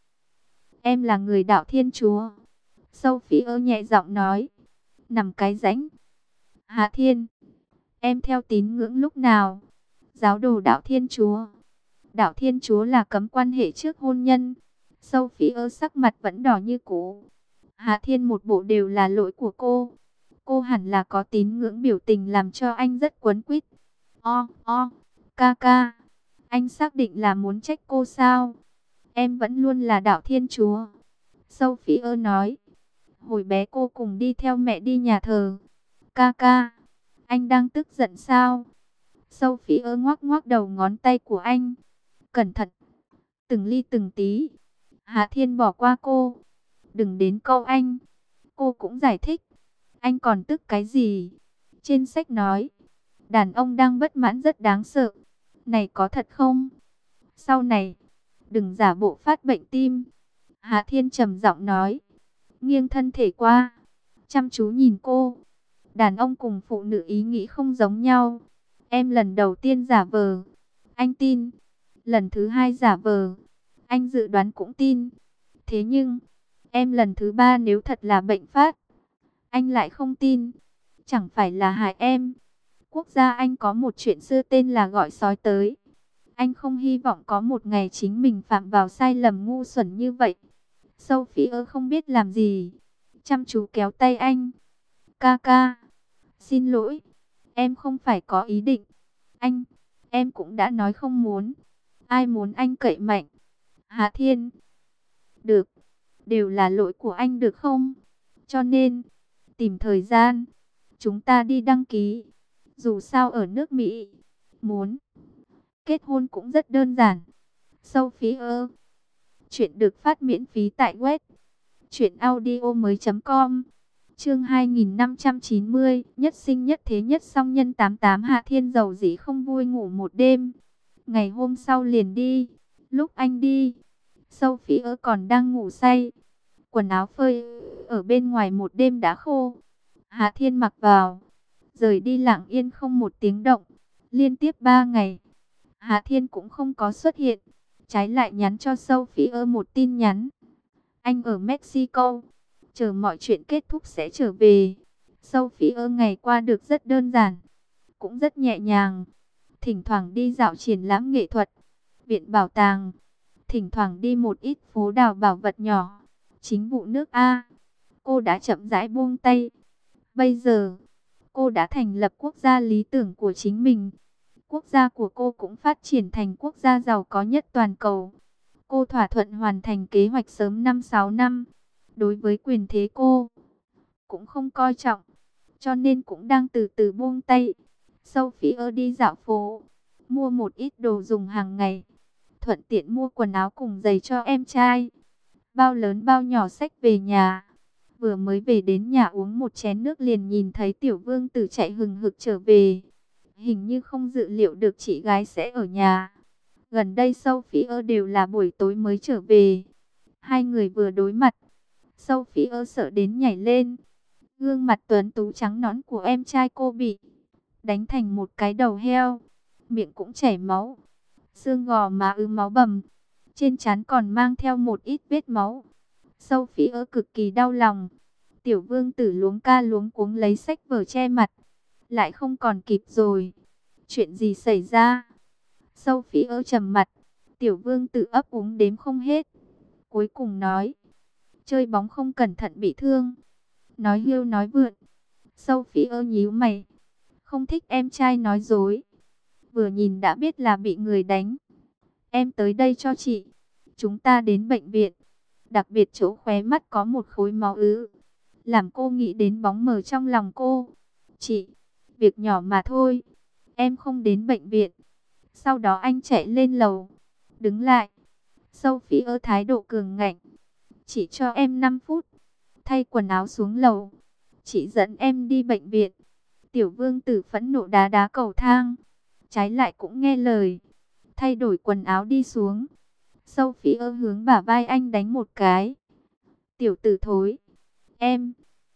Em là người đạo Thiên Chúa. Sophie nhẹ giọng nói. Nằm cái rãnh. Hà Thiên, em theo tín ngưỡng lúc nào? Giáo đồ đạo Thiên Chúa. Đạo Thiên Chúa là cấm quan hệ trước hôn nhân. Sophie sắc mặt vẫn đỏ như cũ. Hà Thiên một bộ đều là lỗi của cô. Cô hẳn là có tín ngưỡng, biểu tình làm cho anh rất quấn quýt. Ca ca, anh xác định là muốn trách cô sao? Em vẫn luôn là đạo Thiên Chúa. Sophie nói. Hồi bé cô cùng đi theo mẹ đi nhà thờ. Ca ca, anh đang tức giận sao? Sophie ngoắc ngoắc đầu ngón tay của anh. Cẩn thận, từng ly từng tí. Hà Thiên bỏ qua cô. Đừng đến câu anh. Cô cũng giải thích. Anh còn tức cái gì? Trên sách nói, đàn ông đang bất mãn rất đáng sợ. Này có thật không? Sau này, đừng giả bộ phát bệnh tim. Hà Thiên trầm giọng nói, nghiêng thân thể qua, chăm chú nhìn cô. Đàn ông cùng phụ nữ ý nghĩ không giống nhau. Em lần đầu tiên giả vờ, anh tin. Lần thứ hai giả vờ, anh dự đoán cũng tin. Thế nhưng, em lần thứ ba nếu thật là bệnh phát, anh lại không tin. Chẳng phải là hại em. Quốc gia anh có một chuyện xưa tên là gọi sói tới. Anh không hy vọng có một ngày chính mình phạm vào sai lầm ngu xuẩn như vậy. Sophie không biết làm gì, chăm chú kéo tay anh. Ca ca, xin lỗi, em không phải có ý định. Anh, em cũng đã nói không muốn. Ai muốn anh cậy mạnh? Hà Thiên, được, đều là lỗi của anh được không? Cho nên, tìm thời gian, chúng ta đi đăng ký. Dù sao ở nước Mỹ, muốn kết hôn cũng rất đơn giản. Sophie ơ. Chuyện được phát miễn phí tại web truyệnaudiomoi.com. Chương 2590, nhất sinh nhất thế nhất song nhân 88. Hạ Thiên dầu dĩ không vui ngủ một đêm. Ngày hôm sau liền đi. Lúc anh đi, Sophie ơ còn đang ngủ say. Quần áo phơi ở bên ngoài một đêm đã khô. Hạ Thiên mặc vào, rời đi lặng yên không một tiếng động. Liên tiếp 3 ngày, Hạ Thiên cũng không có xuất hiện. Trái lại nhắn cho Sophie một tin nhắn. Anh ở Mexico, chờ mọi chuyện kết thúc sẽ trở về. Sophie ngày qua được rất đơn giản, cũng rất nhẹ nhàng. Thỉnh thoảng đi dạo triển lãm nghệ thuật, viện bảo tàng. Thỉnh thoảng đi một ít phố đào bảo vật nhỏ. Chính vụ nước A, cô đã chậm rãi buông tay. Bây giờ, cô đã thành lập quốc gia lý tưởng của chính mình. Quốc gia của cô cũng phát triển thành quốc gia giàu có nhất toàn cầu. Cô thỏa thuận hoàn thành kế hoạch sớm 5-6 năm. Đối với quyền thế cô cũng không coi trọng, cho nên cũng đang từ từ buông tay. Sophie đi dạo phố, mua một ít đồ dùng hàng ngày, thuận tiện mua quần áo cùng giày cho em trai. Bao lớn bao nhỏ xách về nhà. Vừa mới về đến nhà uống một chén nước liền nhìn thấy Tiểu Vương Tử chạy hừng hực trở về. Hình như không dự liệu được chị gái sẽ ở nhà. Gần đây Sophie đều là buổi tối mới trở về. Hai người vừa đối mặt, Sophie sợ đến nhảy lên. Gương mặt tuấn tú trắng nõn của em trai cô bị đánh thành một cái đầu heo. Miệng cũng chảy máu. Xương gò má ứ máu bầm. Trên trán còn mang theo một ít vết máu. Sophie cực kỳ đau lòng. Tiểu Vương Tử luống ca luống cuống lấy sách vở che mặt. Lại không còn kịp rồi. Chuyện gì xảy ra? Sophie trầm mặt. Tiểu Vương Tử ấp úng đếm không hết. Cuối cùng nói, chơi bóng không cẩn thận bị thương. Nói hưu nói vượn. Sophie nhíu mày. Không thích em trai nói dối. Vừa nhìn đã biết là bị người đánh. Em tới đây cho chị. Chúng ta đến bệnh viện. Đặc biệt chỗ khóe mắt có một khối máu ứ, làm cô nghĩ đến bóng mờ trong lòng cô. Chị, việc nhỏ mà thôi. Em không đến bệnh viện. Sau đó anh chạy lên lầu. Đứng lại. Sophie thái độ cường ngạnh. Chỉ cho em 5 phút. Thay quần áo xuống lầu. Chị dẫn em đi bệnh viện. Tiểu Vương Tử phẫn nộ đá đá cầu thang. Trái lại cũng nghe lời. Thay đổi quần áo đi xuống. Sophie hướng bả vai anh đánh một cái. Tiểu tử thối. Em.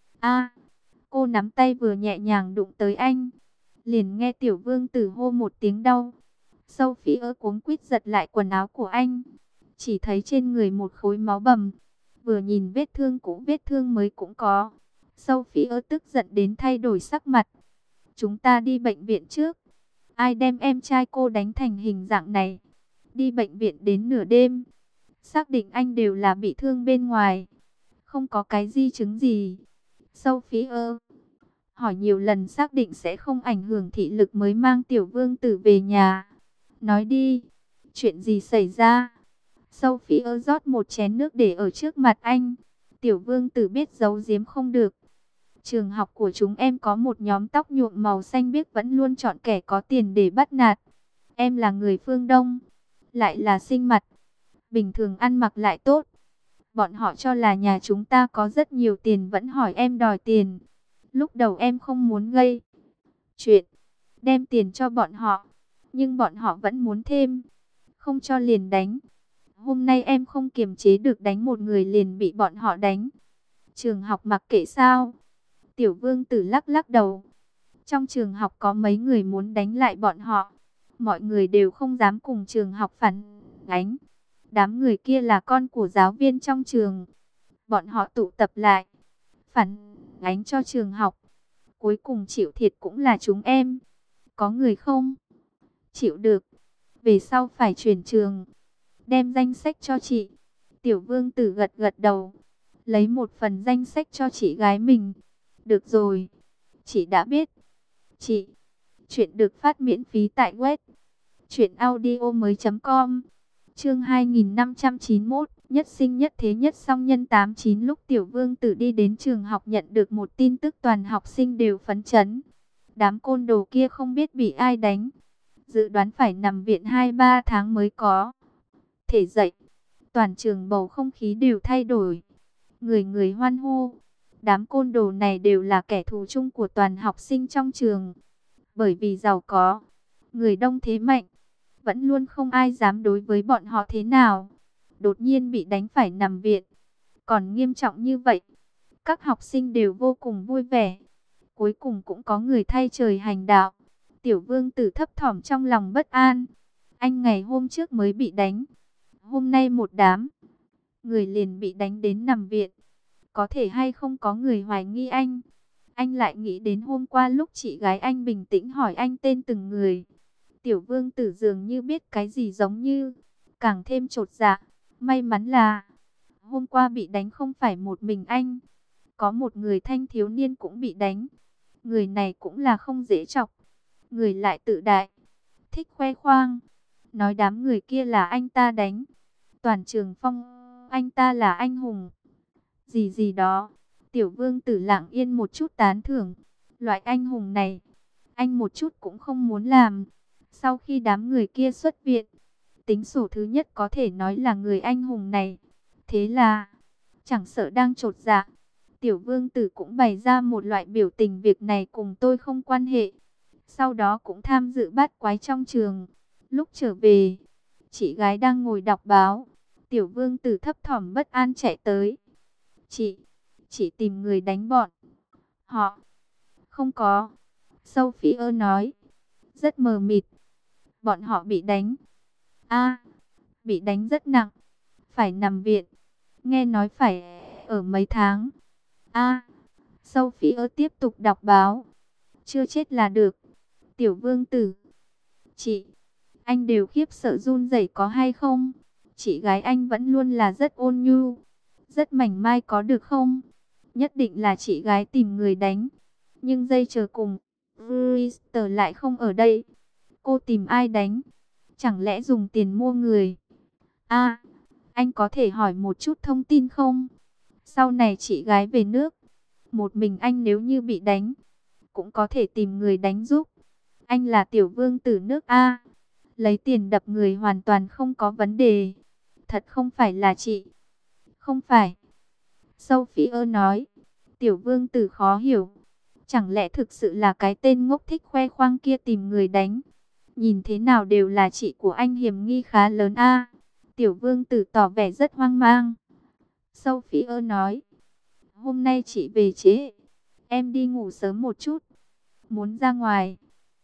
Cô nắm tay vừa nhẹ nhàng đụng tới anh. Liền nghe Tiểu Vương Tử hô một tiếng đau. Sophie cuống quýt giật lại quần áo của anh. Chỉ thấy trên người một khối máu bầm. Vừa nhìn vết thương cũ vết thương mới cũng có. Sophie tức giận đến thay đổi sắc mặt. Chúng ta đi bệnh viện trước. Ai đem em trai cô đánh thành hình dạng này? Đi bệnh viện đến nửa đêm. Xác định anh đều là bị thương bên ngoài. Không có cái di chứng gì. Sophie hỏi nhiều lần xác định sẽ không ảnh hưởng thị lực mới mang Tiểu Vương Tử về nhà. Nói đi. Chuyện gì xảy ra? Sophie rót một chén nước để ở trước mặt anh. Tiểu Vương Tử biết giấu giếm không được. Trường học của chúng em có một nhóm tóc nhuộm màu xanh biếc vẫn luôn chọn kẻ có tiền để bắt nạt. Em là người phương Đông, lại là sinh mặt, bình thường ăn mặc lại tốt. Bọn họ cho là nhà chúng ta có rất nhiều tiền vẫn hỏi em đòi tiền. Lúc đầu em không muốn gây chuyện, đem tiền cho bọn họ, nhưng bọn họ vẫn muốn thêm, không cho liền đánh. Hôm nay em không kiềm chế được đánh một người liền bị bọn họ đánh. Trường học mặc kệ sao? Tiểu Vương Tử lắc lắc đầu. Trong trường học có mấy người muốn đánh lại bọn họ. Mọi người đều không dám cùng trường học phản ánh. Đám người kia là con của giáo viên trong trường. Bọn họ tụ tập lại, phản ánh cho trường học. Cuối cùng chịu thiệt cũng là chúng em. Có người không chịu được, về sau phải chuyển trường. Đem danh sách cho chị. Tiểu Vương Tử gật gật đầu. Lấy một phần danh sách cho chị gái mình. Được rồi, chị đã biết. Chị, chuyện được phát miễn phí tại web truyệnaudiomoi.com. Chương 2591, nhất sinh nhất thế nhất song nhân 89. Lúc Tiểu Vương Tử đi đến trường học nhận được một tin tức toàn học sinh đều phấn chấn. Đám côn đồ kia không biết bị ai đánh, dự đoán phải nằm viện 2-3 tháng mới có thể dậy. Toàn trường bầu không khí đều thay đổi, người người hoan hô. Đám côn đồ này đều là kẻ thù chung của toàn học sinh trong trường. Bởi vì giàu có, người đông thế mạnh, vẫn luôn không ai dám đối với bọn họ thế nào. Đột nhiên bị đánh phải nằm viện, còn nghiêm trọng như vậy. Các học sinh đều vô cùng vui vẻ. Cuối cùng cũng có người thay trời hành đạo. Tiểu Vương Tử thấp thỏm trong lòng bất an. Anh ngày hôm trước mới bị đánh, hôm nay một đám người liền bị đánh đến nằm viện. Có thể hay không có người hoài nghi anh? Anh lại nghĩ đến hôm qua lúc chị gái anh bình tĩnh hỏi anh tên từng người. Tiểu Vương Tử dường như biết cái gì giống như, càng thêm chột dạ. May mắn là hôm qua bị đánh không phải một mình anh, có một người thanh thiếu niên cũng bị đánh. Người này cũng là không dễ chọc, người lại tự đại, thích khoe khoang, nói đám người kia là anh ta đánh, toàn trường phong anh ta là anh hùng gì gì đó. Tiểu Vương Tử lặng yên một chút tán thưởng, loại anh hùng này anh một chút cũng không muốn làm. Sau khi đám người kia xuất viện, tính sổ thứ nhất có thể nói là người anh hùng này. Thế là chẳng sợ đang chột dạ, Tiểu Vương Tử cũng bày ra một loại biểu tình việc này cùng tôi không quan hệ. Sau đó cũng tham dự bát quái trong trường. Lúc trở về, chị gái đang ngồi đọc báo. Tiểu Vương Tử thấp thỏm bất an chạy tới. Chị tìm người đánh bọn họ. Không có, Sophie nói, rất mờ mịt. Bọn họ bị đánh. Bị đánh rất nặng, phải nằm viện. Nghe nói phải ở mấy tháng. Sophie tiếp tục đọc báo. Chưa chết là được. Tiểu Vương Tử, anh đều khiếp sợ run rẩy có hay không? Chị gái anh vẫn luôn là rất ôn nhu, rất mảnh mai có được không? Nhất định là chị gái tìm người đánh. Nhưng giây chờ cùng, Brewster lại không ở đây. Cô tìm ai đánh? Chẳng lẽ dùng tiền mua người? Anh có thể hỏi một chút thông tin không? Sau này chị gái về nước, một mình anh nếu như bị đánh, cũng có thể tìm người đánh giúp. Anh là Tiểu Vương Tử nước A, lấy tiền đập người hoàn toàn không có vấn đề. Thật không phải là chị? Không phải, Sophie nói. Tiểu Vương Tử khó hiểu. Chẳng lẽ thực sự là cái tên ngốc thích khoe khoang kia tìm người đánh? Nhìn thế nào đều là chị của anh, hiểm nghi khá lớn a. Tiểu Vương Tử tỏ vẻ rất hoang mang. Sophie nói, hôm nay chị về trễ, em đi ngủ sớm một chút. Muốn ra ngoài?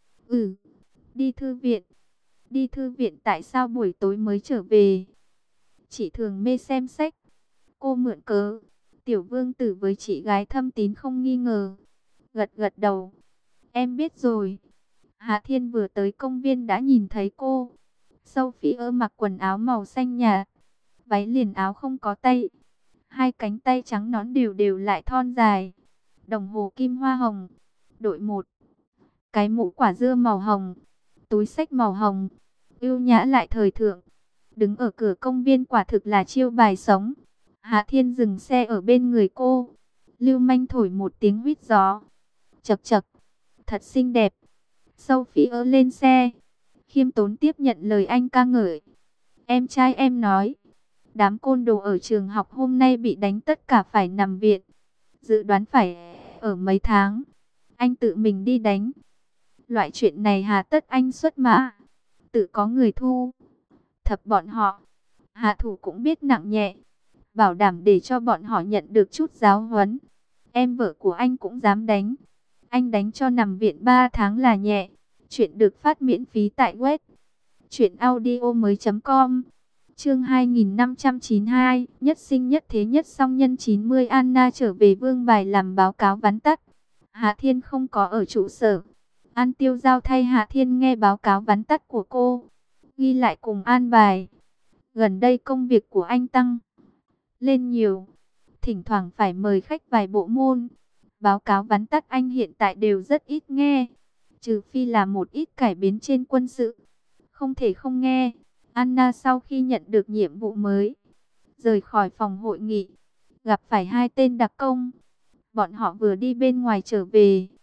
Đi thư viện. Đi thư viện tại sao buổi tối mới trở về? Chị thường mê xem sách. Cô mượn cớ. Tiểu Vương Tử với chị gái thâm tín không nghi ngờ, gật gật đầu. Em biết rồi. Hạ Thiên vừa tới công viên đã nhìn thấy cô. Sophie mặc quần áo màu xanh nhạt, váy liền áo không có tay, hai cánh tay trắng nõn đều đều lại thon dài. Đồng hồ kim hoa hồng, đội một cái mũ quả dưa màu hồng, túi xách màu hồng, yêu nhã lại thời thượng. Đứng ở cửa công viên quả thực là chiêu bài sống. Hạ Thiên dừng xe ở bên người cô, lưu manh thổi một tiếng huýt gió. Chậc chậc, thật xinh đẹp. Sophie lên xe, khiêm tốn tiếp nhận lời anh ca ngợi. Em trai em nói, đám côn đồ ở trường học hôm nay bị đánh tất cả phải nằm viện. Dự đoán phải ở mấy tháng. Anh tự mình đi đánh. Loại chuyện này hà tất anh xuất mã, tự có người thu thập bọn họ. Hạ thủ cũng biết nặng nhẹ, bảo đảm để cho bọn họ nhận được chút giáo huấn. Em vợ của anh cũng dám đánh. Anh đánh cho nằm viện 3 tháng là nhẹ. Chuyện được phát miễn phí tại web truyệnaudiomoi.com. Chương 2592, nhất sinh nhất thế nhất song nhân 90. Anna trở về Vương Bài làm báo cáo vắn tắt. Hạ Thiên không có ở trụ sở. An Tiêu Giao thay Hạ Thiên nghe báo cáo vắn tắt của cô, ghi lại cùng an bài. Gần đây công việc của anh tăng lên nhiều, thỉnh thoảng phải mời khách vài bộ môn. Báo cáo vắn tắt anh hiện tại đều rất ít nghe, trừ phi là một ít cải biến trên quân sự, không thể không nghe. Anna sau khi nhận được nhiệm vụ mới, rời khỏi phòng hội nghị, gặp phải hai tên đặc công. Bọn họ vừa đi bên ngoài trở về,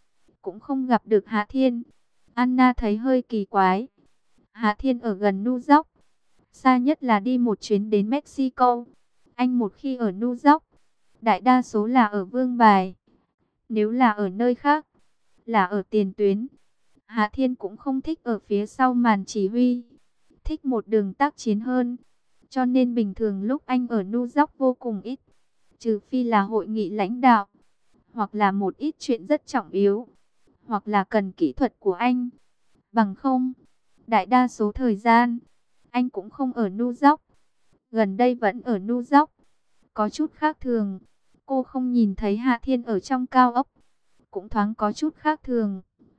cũng không gặp được Hạ Thiên. Anna thấy hơi kỳ quái. Hạ Thiên ở gần New York, xa nhất là đi một chuyến đến Mexico. Anh một khi ở New York, đại đa số là ở Vương Bài. Nếu là ở nơi khác, là ở tiền tuyến. Hạ Thiên cũng không thích ở phía sau màn chỉ huy, thích một đường tác chiến hơn. Cho nên bình thường lúc anh ở New York vô cùng ít, trừ phi là hội nghị lãnh đạo, hoặc là một ít chuyện rất trọng yếu, hoặc là cần kỹ thuật của anh. Bằng không, đại đa số thời gian, anh cũng không ở New York. Gần đây vẫn ở New York. Có chút khác thường, cô không nhìn thấy Hạ Thiên ở trong cao ốc, cũng thoáng có chút khác thường.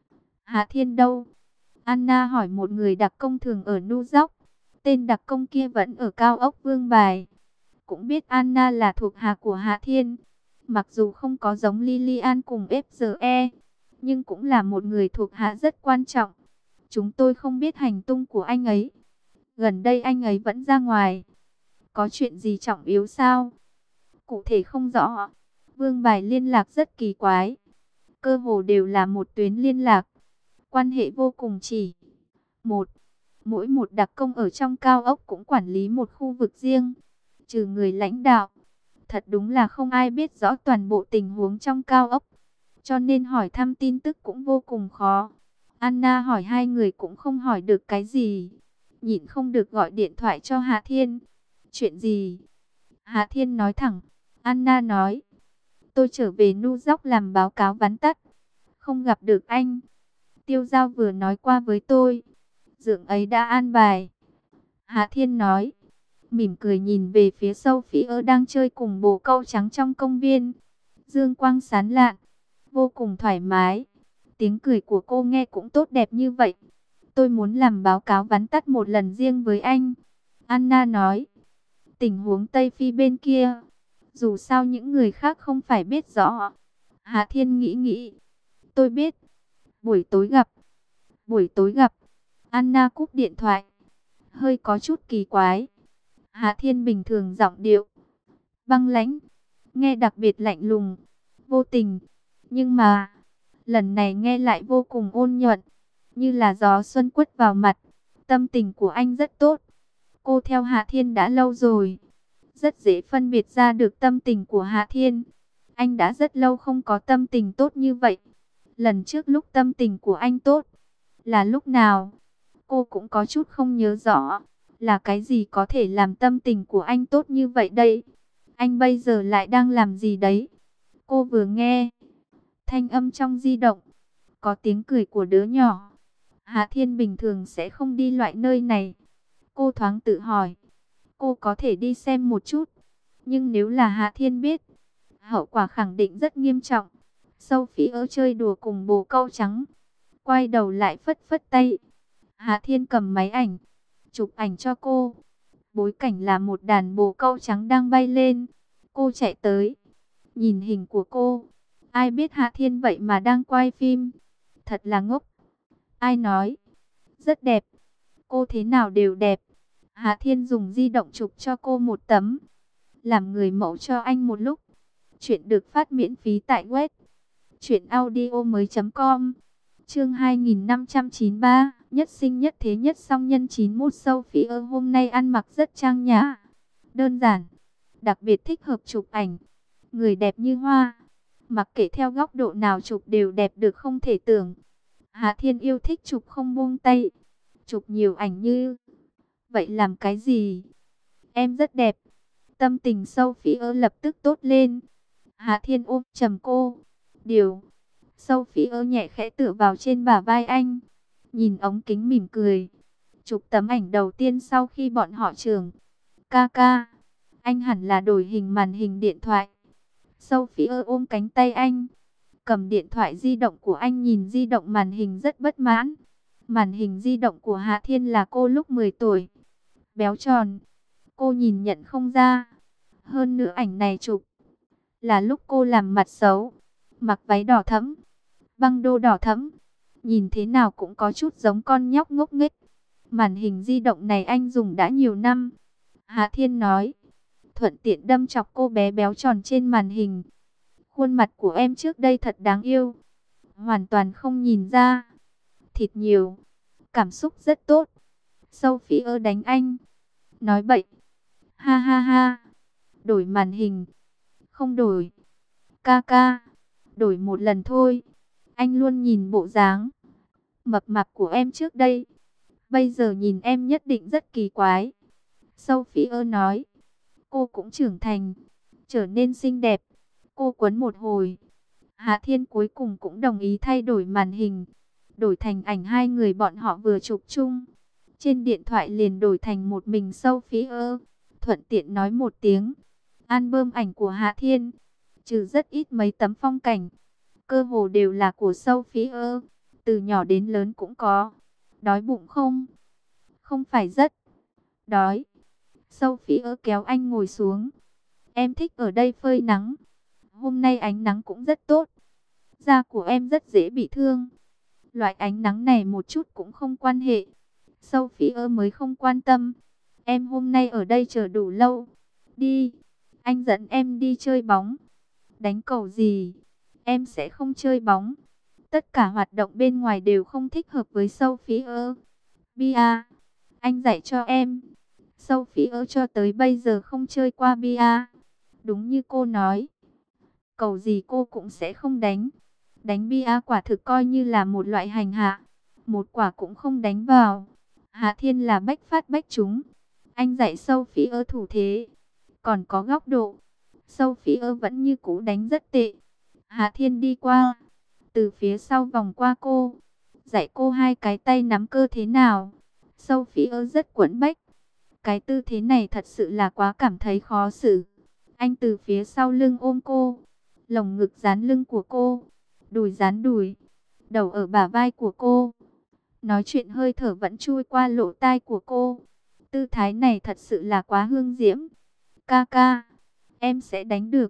Hạ Thiên đâu? Anna hỏi một người đặc công thường ở New York. Tên đặc công kia vẫn ở cao ốc Vương Bài. Cũng biết Anna là thuộc hạ của Hạ Thiên. Mặc dù không có giống Lilian cùng FGE, nhưng cũng là một người thuộc hạ rất quan trọng. Chúng tôi không biết hành tung của anh ấy. Gần đây anh ấy vẫn ra ngoài. Có chuyện gì trọng yếu sao? Cụ thể không rõ. Vương Bài liên lạc rất kỳ quái. Cơ hồ đều là một tuyến liên lạc. Quan hệ vô cùng chỉ một. Mỗi một đặc công ở trong cao ốc cũng quản lý một khu vực riêng. Trừ người lãnh đạo, thật đúng là không ai biết rõ toàn bộ tình huống trong cao ốc. Cho nên hỏi thăm tin tức cũng vô cùng khó. Anna hỏi hai người cũng không hỏi được cái gì. Nhịn không được gọi điện thoại cho Hạ Thiên. Chuyện gì? Hạ Thiên nói thẳng. Anna nói, tôi trở về New York làm báo cáo vắn tắt. Không gặp được anh. Tiêu Giao vừa nói qua với tôi. Dượng ấy đã an bài. Hạ Thiên nói, mỉm cười nhìn về phía Sophie đang chơi cùng bồ câu trắng trong công viên. Dương quang sáng lạn, vô cùng thoải mái. Tiếng cười của cô nghe cũng tốt đẹp như vậy. Tôi muốn làm báo cáo vắn tắt một lần riêng với anh. Anna nói, tình huống Tây Phi bên kia, dù sao những người khác không phải biết rõ. Hạ Thiên nghĩ, tôi biết. Buổi tối gặp. Buổi tối gặp. Anna cúp điện thoại. Hơi có chút kỳ quái. Hạ Thiên bình thường giọng điệu băng lãnh, nghe đặc biệt lạnh lùng, vô tình. Nhưng mà, lần này nghe lại vô cùng ôn nhuận, như là gió xuân quất vào mặt. Tâm tình của anh rất tốt. Cô theo Hạ Thiên đã lâu rồi, rất dễ phân biệt ra được tâm tình của Hạ Thiên. Anh đã rất lâu không có tâm tình tốt như vậy. Lần trước lúc tâm tình của anh tốt, là lúc nào? Cô cũng có chút không nhớ rõ. Là cái gì có thể làm tâm tình của anh tốt như vậy đây? Anh bây giờ lại đang làm gì đấy? Cô vừa nghe thanh âm trong di động, có tiếng cười của đứa nhỏ. Hạ Thiên bình thường sẽ không đi loại nơi này. Cô thoáng tự hỏi, cô có thể đi xem một chút. Nhưng nếu là Hạ Thiên biết, hậu quả khẳng định rất nghiêm trọng. Sophie chơi đùa cùng bồ câu trắng, quay đầu lại phất phất tay. Hạ Thiên cầm máy ảnh, chụp ảnh cho cô. Bối cảnh là một đàn bồ câu trắng đang bay lên. Cô chạy tới, nhìn hình của cô. Ai biết Hạ Thiên vậy mà đang quay phim. Thật là ngốc. Ai nói? Rất đẹp. Cô thế nào đều đẹp. Hạ Thiên dùng di động chụp cho cô một tấm. Làm người mẫu cho anh một lúc. Chuyện được phát miễn phí tại web truyệnaudiomoi.com. Chương 2593, nhất sinh nhất thế nhất song nhân 91. Sophie hôm nay ăn mặc rất trang nhã, đơn giản, đặc biệt thích hợp chụp ảnh. Người đẹp như hoa, mặc kệ theo góc độ nào chụp đều đẹp được không thể tưởng. Hạ Thiên yêu thích chụp không buông tay, chụp nhiều ảnh như vậy làm cái gì? Em rất đẹp. Tâm tình Sophie lập tức tốt lên. Hạ Thiên ôm chầm cô. Điều Sophie nhẹ khẽ tựa vào trên bả vai anh, nhìn ống kính mỉm cười. Chụp tấm ảnh đầu tiên sau khi bọn họ trưởng. Ca, anh hẳn là đổi hình màn hình điện thoại. Sophie ôm cánh tay anh, cầm điện thoại di động của anh nhìn di động màn hình rất bất mãn. Màn hình di động của Hạ Thiên là cô lúc 10 tuổi. Béo tròn, cô nhìn nhận không ra. Hơn nữa ảnh này chụp là lúc cô làm mặt xấu, mặc váy đỏ thẫm, băng đô đỏ thẫm, nhìn thế nào cũng có chút giống con nhóc ngốc nghếch. Màn hình di động này anh dùng đã nhiều năm. Hạ Thiên nói, thuận tiện đâm chọc cô bé béo tròn trên màn hình. Khuôn mặt của em trước đây thật đáng yêu. hoàn toàn không nhìn ra. Thịt nhiều, cảm xúc rất tốt. Sophie đánh anh. Nói bậy. Ha ha ha. Đổi màn hình. Không đổi. Ca ca. Đổi một lần thôi. Anh luôn nhìn bộ dáng mập mạp của em trước đây. Bây giờ nhìn em nhất định rất kỳ quái. Sophie nói. Cô cũng trưởng thành. Trở nên xinh đẹp. Cô quấn một hồi. Hạ Thiên cuối cùng cũng đồng ý thay đổi màn hình. Đổi thành ảnh hai người bọn họ vừa chụp chung. Trên điện thoại liền đổi thành một mình Sophie. Thuận tiện nói một tiếng. Album ảnh của Hạ Thiên. Trừ rất ít mấy tấm phong cảnh. Cơ hồ đều là của Sophie. Từ nhỏ đến lớn cũng có. Đói bụng không? Không phải rất. Đói. Sophie kéo anh ngồi xuống. Em thích ở đây phơi nắng. Hôm nay ánh nắng cũng rất tốt. Da của em rất dễ bị thương. Loại ánh nắng này một chút cũng không quan hệ. Sophie mới không quan tâm. Em hôm nay ở đây chờ đủ lâu. Đi. Anh dẫn em đi chơi bóng. Đánh cầu gì? Em sẽ không chơi bóng. Tất cả hoạt động bên ngoài đều không thích hợp với Sophie. Bia. Anh dạy cho em. Sophie cho tới bây giờ không chơi qua bia. Đúng như cô nói. Cầu gì cô cũng sẽ không đánh. Đánh bia quả thực coi như là một loại hành hạ. Một quả cũng không đánh vào. Hạ Thiên là bách phát bách trúng. Anh dạy Sophie thủ thế. Còn có góc độ. Sophie vẫn như cũ đánh rất tệ. Hạ Thiên đi qua. Từ phía sau vòng qua cô. Dạy cô hai cái tay nắm cơ thế nào. Sophie rất quẫn bách. Cái tư thế này thật sự là quá cảm thấy khó xử. Anh từ phía sau lưng ôm cô. Lồng ngực dán lưng của cô. Đùi dán đùi. Đầu ở bả vai của cô. Nói chuyện hơi thở vẫn chui qua lỗ tai của cô. Tư thái này thật sự là quá hương diễm. Ca ca. Em sẽ đánh được.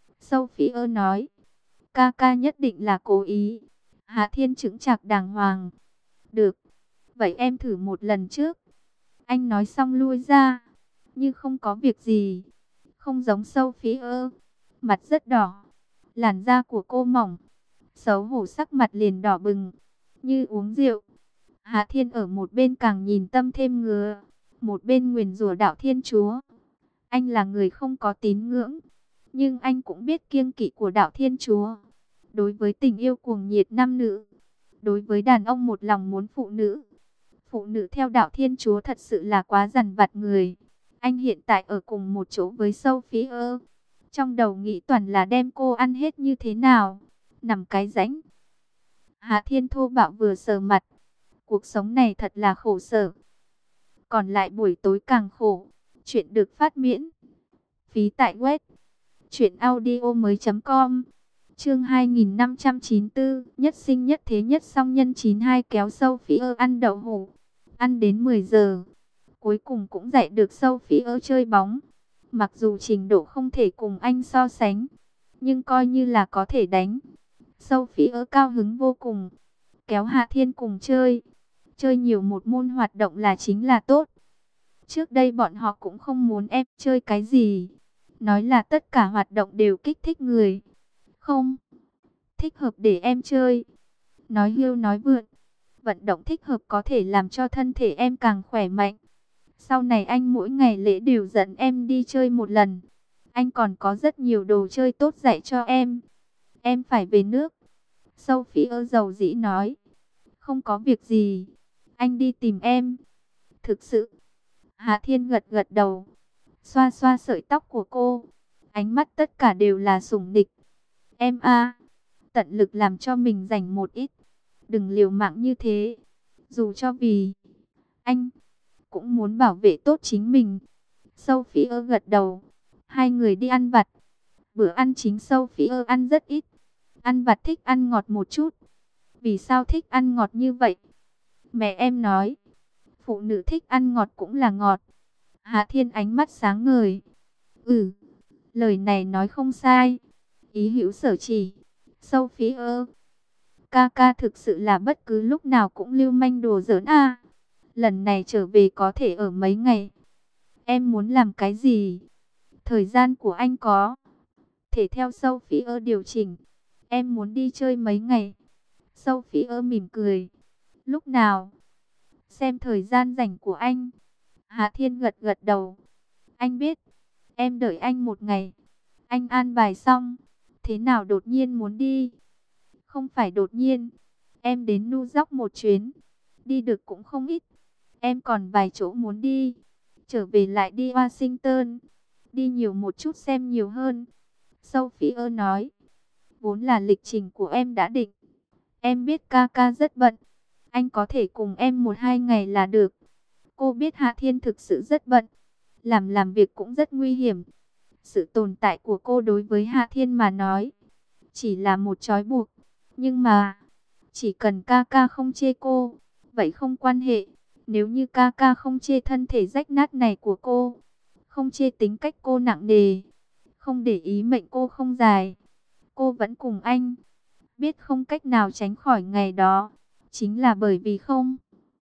Sophie nói. Ca ca nhất định là cố ý. Hạ Thiên chững chạc đàng hoàng. Được. Vậy em thử một lần trước. Anh nói xong lui ra. Như không có việc gì. Không giống Sophie. Mặt rất đỏ. Làn da của cô mỏng. Xấu hổ sắc mặt liền đỏ bừng. Như uống rượu. Hạ Thiên ở một bên càng nhìn tâm thêm ngứa. Một bên nguyền rủa đạo Thiên Chúa. Anh là người không có tín ngưỡng. Nhưng anh cũng biết kiêng kỵ của đạo Thiên Chúa. Đối với tình yêu cuồng nhiệt nam nữ. Đối với đàn ông một lòng muốn phụ nữ. Phụ nữ theo đạo Thiên Chúa thật sự là quá dằn vặt người. Anh hiện tại ở cùng một chỗ với Sophie. Trong đầu nghĩ toàn là đem cô ăn hết như thế nào. Nằm cái rãnh. Hạ Thiên thô bạo vừa sờ mặt. Cuộc sống này thật là khổ sở. Còn lại buổi tối càng khổ. Chuyện được phát miễn. Phí tại web. Truyệnaudiomoi.com. Chương 2594. Nhất sinh nhất thế nhất song nhân 92 kéo Sophie ăn đậu hũ. Ăn đến 10 giờ. Cuối cùng cũng dạy được Sophie chơi bóng. Mặc dù trình độ không thể cùng anh so sánh. Nhưng coi như là có thể đánh. Sophie cao hứng vô cùng. Kéo Hạ Thiên cùng chơi. Chơi nhiều một môn hoạt động là chính là tốt. Trước đây bọn họ cũng không muốn em chơi cái gì. Nói là tất cả hoạt động đều kích thích người. Không thích hợp để em chơi. Nói hưu nói vượn. Vận động thích hợp có thể làm cho thân thể em càng khỏe mạnh. Sau này anh mỗi ngày lễ đều dẫn em đi chơi một lần. Anh còn có rất nhiều đồ chơi tốt dạy cho em. Em phải về nước. Sophie dầu dĩ nói. Không có việc gì. Anh đi tìm em. Thực sự. Hạ Thiên gật gật đầu. Xoa xoa sợi tóc của cô. Ánh mắt tất cả đều là sủng nịch. Em a, tận lực làm cho mình rảnh một ít. Đừng liều mạng như thế. Dù cho vì anh cũng muốn bảo vệ tốt chính mình. Sophie gật đầu. Hai người đi ăn vặt. Bữa ăn chính Sophie ăn rất ít. Ăn vặt thích ăn ngọt một chút. Vì sao thích ăn ngọt như vậy? Mẹ em nói. Phụ nữ thích ăn ngọt cũng là ngọt. Hạ Thiên ánh mắt sáng ngời. Ừ, lời này nói không sai. Ý hữu sở chỉ. Sophie ca ca thực sự là bất cứ lúc nào cũng lưu manh đồ giỡn a. Lần này trở về có thể ở mấy ngày. Em muốn làm cái gì? Thời gian của anh có thể theo Sophie điều chỉnh. Em muốn đi chơi mấy ngày. Sophie mỉm cười. Lúc nào? Xem thời gian rảnh của anh. Hạ Thiên gật gật đầu. Anh biết. Em đợi anh một ngày. Anh an bài xong. Thế nào đột nhiên muốn đi? Không phải đột nhiên. Em đến New York một chuyến. Đi được cũng không ít. Em còn vài chỗ muốn đi. Trở về lại đi Washington. Đi nhiều một chút xem nhiều hơn. Sophie nói. Vốn là lịch trình của em đã định. Em biết ca ca rất bận. Anh có thể cùng em 1-2 ngày là được. Cô biết Hạ Thiên thực sự rất bận. Làm việc cũng rất nguy hiểm. Sự tồn tại của cô đối với Hạ Thiên mà nói chỉ là một trói buộc. Nhưng mà chỉ cần ca ca không chê cô, vậy không quan hệ. Nếu như ca ca không chê thân thể rách nát này của cô, không chê tính cách cô nặng nề, không để ý mệnh cô không dài, cô vẫn cùng anh. Biết không cách nào tránh khỏi ngày đó, chính là bởi vì không